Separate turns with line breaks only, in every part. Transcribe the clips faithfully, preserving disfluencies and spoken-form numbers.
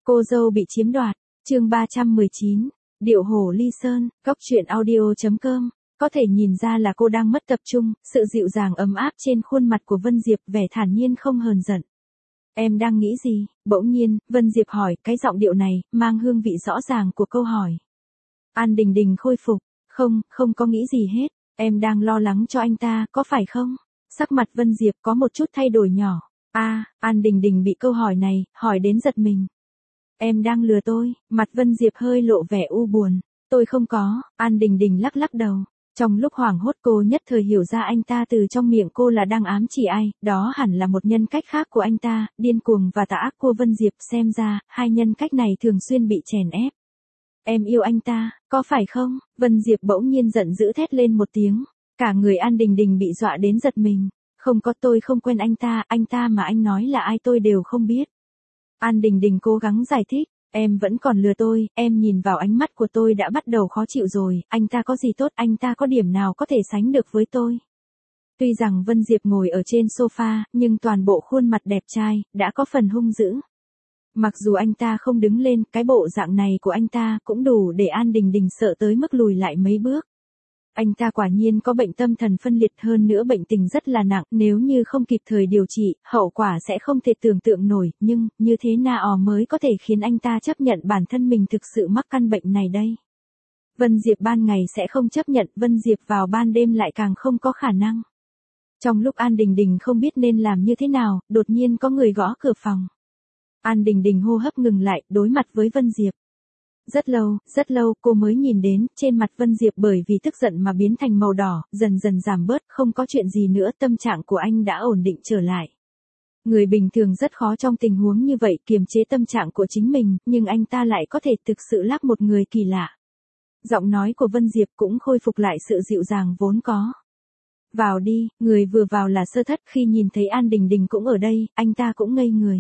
Cô dâu bị chiếm đoạt, chương ba trăm mười chín, điệu hổ ly sơn, góc truyện audio chấm com. Có thể nhìn ra là cô đang mất tập trung, sự dịu dàng ấm áp trên khuôn mặt của Vân Diệp vẻ thản nhiên không hờn giận. Em đang nghĩ gì? Bỗng nhiên, Vân Diệp hỏi, cái giọng điệu này, mang hương vị rõ ràng của câu hỏi. An Đình Đình khôi phục, không, không có nghĩ gì hết, em đang lo lắng cho anh ta, có phải không? Sắc mặt Vân Diệp có một chút thay đổi nhỏ. A, à, An Đình Đình bị câu hỏi này, hỏi đến giật mình. Em đang lừa tôi, mặt Vân Diệp hơi lộ vẻ u buồn. Tôi không có, An Đình Đình lắc lắc đầu. Trong lúc hoảng hốt cô nhất thời hiểu ra anh ta từ trong miệng cô là đang ám chỉ ai, đó hẳn là một nhân cách khác của anh ta, điên cuồng và tà ác của Vân Diệp. Xem ra, hai nhân cách này thường xuyên bị chèn ép. Em yêu anh ta, có phải không? Vân Diệp bỗng nhiên giận dữ thét lên một tiếng. Cả người An Đình Đình bị dọa đến giật mình. Không có, tôi không quen anh ta, anh ta mà anh nói là ai tôi đều không biết. An Đình Đình cố gắng giải thích, em vẫn còn lừa tôi, em nhìn vào ánh mắt của tôi đã bắt đầu khó chịu rồi, anh ta có gì tốt, anh ta có điểm nào có thể sánh được với tôi. Tuy rằng Vân Diệp ngồi ở trên sofa, nhưng toàn bộ khuôn mặt đẹp trai, đã có phần hung dữ. Mặc dù anh ta không đứng lên, cái bộ dạng này của anh ta cũng đủ để An Đình Đình sợ tới mức lùi lại mấy bước. Anh ta quả nhiên có bệnh tâm thần phân liệt, hơn nữa bệnh tình rất là nặng, nếu như không kịp thời điều trị, hậu quả sẽ không thể tưởng tượng nổi, nhưng, như thế nào mới có thể khiến anh ta chấp nhận bản thân mình thực sự mắc căn bệnh này đây? Vân Diệp ban ngày sẽ không chấp nhận, Vân Diệp vào ban đêm lại càng không có khả năng. Trong lúc An Đình Đình không biết nên làm như thế nào, đột nhiên có người gõ cửa phòng. An Đình Đình hô hấp ngừng lại, đối mặt với Vân Diệp. Rất lâu, rất lâu cô mới nhìn đến, trên mặt Vân Diệp bởi vì tức giận mà biến thành màu đỏ, dần dần giảm bớt, không có chuyện gì nữa, tâm trạng của anh đã ổn định trở lại. Người bình thường rất khó trong tình huống như vậy kiềm chế tâm trạng của chính mình, nhưng anh ta lại có thể thực sự lắc một người kỳ lạ. Giọng nói của Vân Diệp cũng khôi phục lại sự dịu dàng vốn có. Vào đi, người vừa vào là Sơ Thất, khi nhìn thấy An Đình Đình cũng ở đây, anh ta cũng ngây người.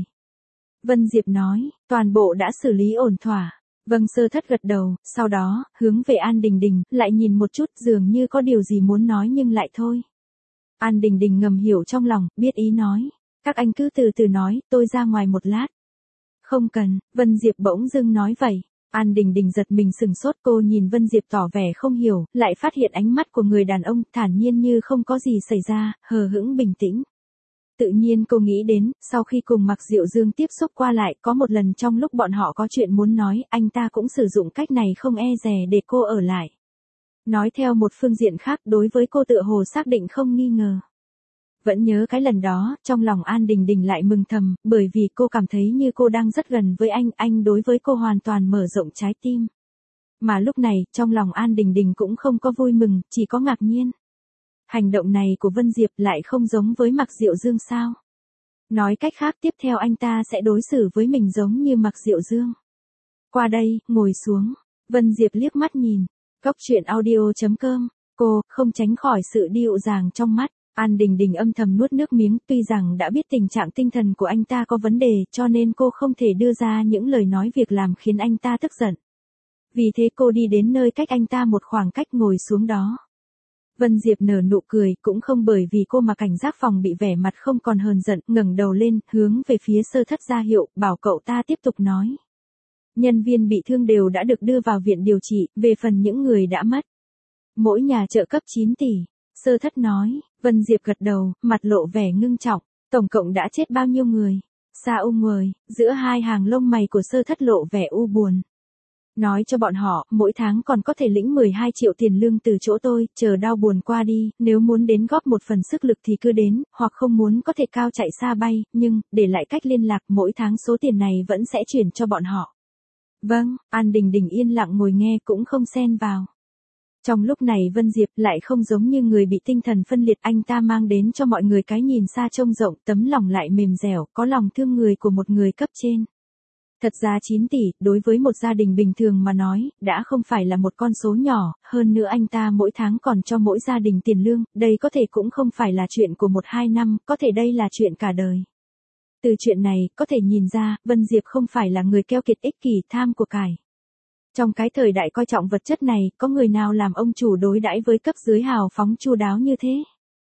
Vân Diệp nói, toàn bộ đã xử lý ổn thỏa. Vâng, Sơ Thất gật đầu, sau đó, hướng về An Đình Đình, lại nhìn một chút dường như có điều gì muốn nói nhưng lại thôi. An Đình Đình ngầm hiểu trong lòng, biết ý nói. Các anh cứ từ từ nói, tôi ra ngoài một lát. Không cần, Vân Diệp bỗng dưng nói vậy. An Đình Đình giật mình sừng sốt, cô nhìn Vân Diệp tỏ vẻ không hiểu, lại phát hiện ánh mắt của người đàn ông thản nhiên như không có gì xảy ra, hờ hững bình tĩnh. Tự nhiên cô nghĩ đến, sau khi cùng Mạc Diệu Dương tiếp xúc qua lại, có một lần trong lúc bọn họ có chuyện muốn nói, anh ta cũng sử dụng cách này không e dè để cô ở lại. Nói theo một phương diện khác, đối với cô tựa hồ xác định không nghi ngờ. Vẫn nhớ cái lần đó, trong lòng An Đình Đình lại mừng thầm, bởi vì cô cảm thấy như cô đang rất gần với anh, anh đối với cô hoàn toàn mở rộng trái tim. Mà lúc này, trong lòng An Đình Đình cũng không có vui mừng, chỉ có ngạc nhiên. Hành động này của Vân Diệp lại không giống với Mạc Diệu Dương sao? Nói cách khác, tiếp theo anh ta sẽ đối xử với mình giống như Mạc Diệu Dương. Qua đây, ngồi xuống. Vân Diệp liếc mắt nhìn. Góc truyện audio chấm com. Cô, không tránh khỏi sự dịu dàng trong mắt. An Đình Đình âm thầm nuốt nước miếng, tuy rằng đã biết tình trạng tinh thần của anh ta có vấn đề, cho nên cô không thể đưa ra những lời nói việc làm khiến anh ta tức giận. Vì thế cô đi đến nơi cách anh ta một khoảng cách ngồi xuống đó. Vân Diệp nở nụ cười, cũng không bởi vì cô mà cảnh giác phòng bị vẻ mặt không còn hờn giận, ngẩng đầu lên, hướng về phía Sơ Thất ra hiệu, bảo cậu ta tiếp tục nói. Nhân viên bị thương đều đã được đưa vào viện điều trị, về phần những người đã mất. Mỗi nhà trợ cấp chín tỷ, Sơ Thất nói. Vân Diệp gật đầu, mặt lộ vẻ ngưng trọng, tổng cộng đã chết bao nhiêu người? Sa ung ngời, giữa hai hàng lông mày của Sơ Thất lộ vẻ u buồn. Nói cho bọn họ, mỗi tháng còn có thể lĩnh mười hai triệu tiền lương từ chỗ tôi, chờ đau buồn qua đi, nếu muốn đến góp một phần sức lực thì cứ đến, hoặc không muốn có thể cao chạy xa bay, nhưng, để lại cách liên lạc, mỗi tháng số tiền này vẫn sẽ chuyển cho bọn họ. Vâng, An Đình Đình yên lặng ngồi nghe cũng không xen vào. Trong lúc này Vân Diệp lại không giống như người bị tinh thần phân liệt, anh ta mang đến cho mọi người cái nhìn xa trông rộng, tấm lòng lại mềm dẻo, có lòng thương người của một người cấp trên. Thật ra chín tỷ, đối với một gia đình bình thường mà nói, đã không phải là một con số nhỏ, hơn nữa anh ta mỗi tháng còn cho mỗi gia đình tiền lương, đây có thể cũng không phải là chuyện của một hai năm, có thể đây là chuyện cả đời. Từ chuyện này, có thể nhìn ra, Vân Diệp không phải là người keo kiệt ích kỷ tham của cải. Trong cái thời đại coi trọng vật chất này, có người nào làm ông chủ đối đãi với cấp dưới hào phóng chu đáo như thế?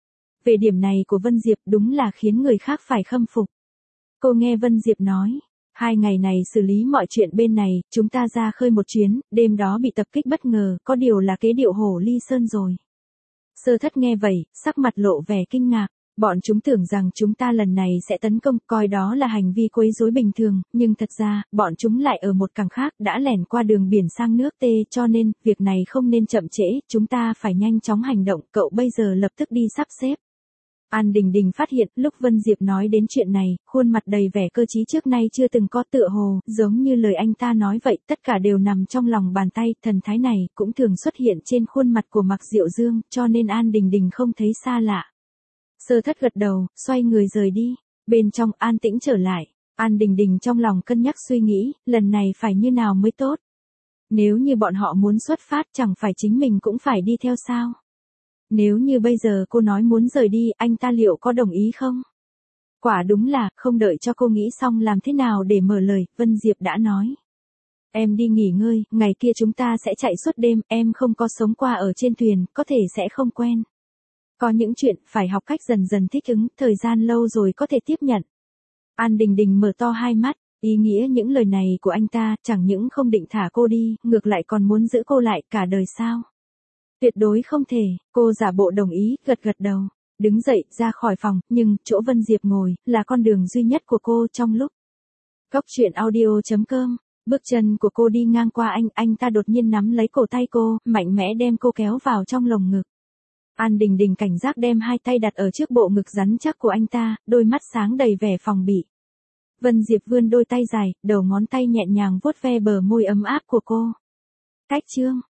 Về điểm này của Vân Diệp đúng là khiến người khác phải khâm phục. Cô nghe Vân Diệp nói, Hai ngày này xử lý mọi chuyện bên này, chúng ta ra khơi một chuyến, đêm đó bị tập kích bất ngờ, có điều là kế điệu hổ ly sơn rồi. Sơ thất nghe vậy, sắc mặt lộ vẻ kinh ngạc. Bọn chúng tưởng rằng chúng ta lần này sẽ tấn công, coi đó là hành vi quấy rối bình thường, nhưng thật ra, bọn chúng lại ở một cảng khác, đã lẻn qua đường biển sang nước T, cho nên, việc này không nên chậm trễ, chúng ta phải nhanh chóng hành động, cậu bây giờ lập tức đi sắp xếp. An Đình Đình phát hiện, lúc Vân Diệp nói đến chuyện này, khuôn mặt đầy vẻ cơ trí trước nay chưa từng có, tựa hồ, giống như lời anh ta nói vậy, tất cả đều nằm trong lòng bàn tay, thần thái này, cũng thường xuất hiện trên khuôn mặt của Mạc Diệu Dương, cho nên An Đình Đình không thấy xa lạ. Sơ thất gật đầu, xoay người rời đi, bên trong an tĩnh trở lại, An Đình Đình trong lòng cân nhắc suy nghĩ, lần này phải như nào mới tốt. Nếu như bọn họ muốn xuất phát chẳng phải chính mình cũng phải đi theo sao? Nếu như bây giờ cô nói muốn rời đi, anh ta liệu có đồng ý không? Quả đúng là, không đợi cho cô nghĩ xong làm thế nào để mở lời, Vân Diệp đã nói. Em đi nghỉ ngơi, ngày kia chúng ta sẽ chạy suốt đêm, em không có sống qua ở trên thuyền, có thể sẽ không quen. Có những chuyện, phải học cách dần dần thích ứng, thời gian lâu rồi có thể tiếp nhận. An Đình Đình mở to hai mắt, ý nghĩa những lời này của anh ta, chẳng những không định thả cô đi, ngược lại còn muốn giữ cô lại cả đời sao? Tuyệt đối không thể, cô giả bộ đồng ý, gật gật đầu, đứng dậy, ra khỏi phòng, nhưng, chỗ Vân Diệp ngồi, là con đường duy nhất của cô trong lúc. Góc truyện audio chấm com, bước chân của cô đi ngang qua anh, anh ta đột nhiên nắm lấy cổ tay cô, mạnh mẽ đem cô kéo vào trong lồng ngực. An Đình Đình cảnh giác đem hai tay đặt ở trước bộ ngực rắn chắc của anh ta, đôi mắt sáng đầy vẻ phòng bị. Vân Diệp vươn đôi tay dài, đầu ngón tay nhẹ nhàng vuốt ve bờ môi ấm áp của cô. Cách chương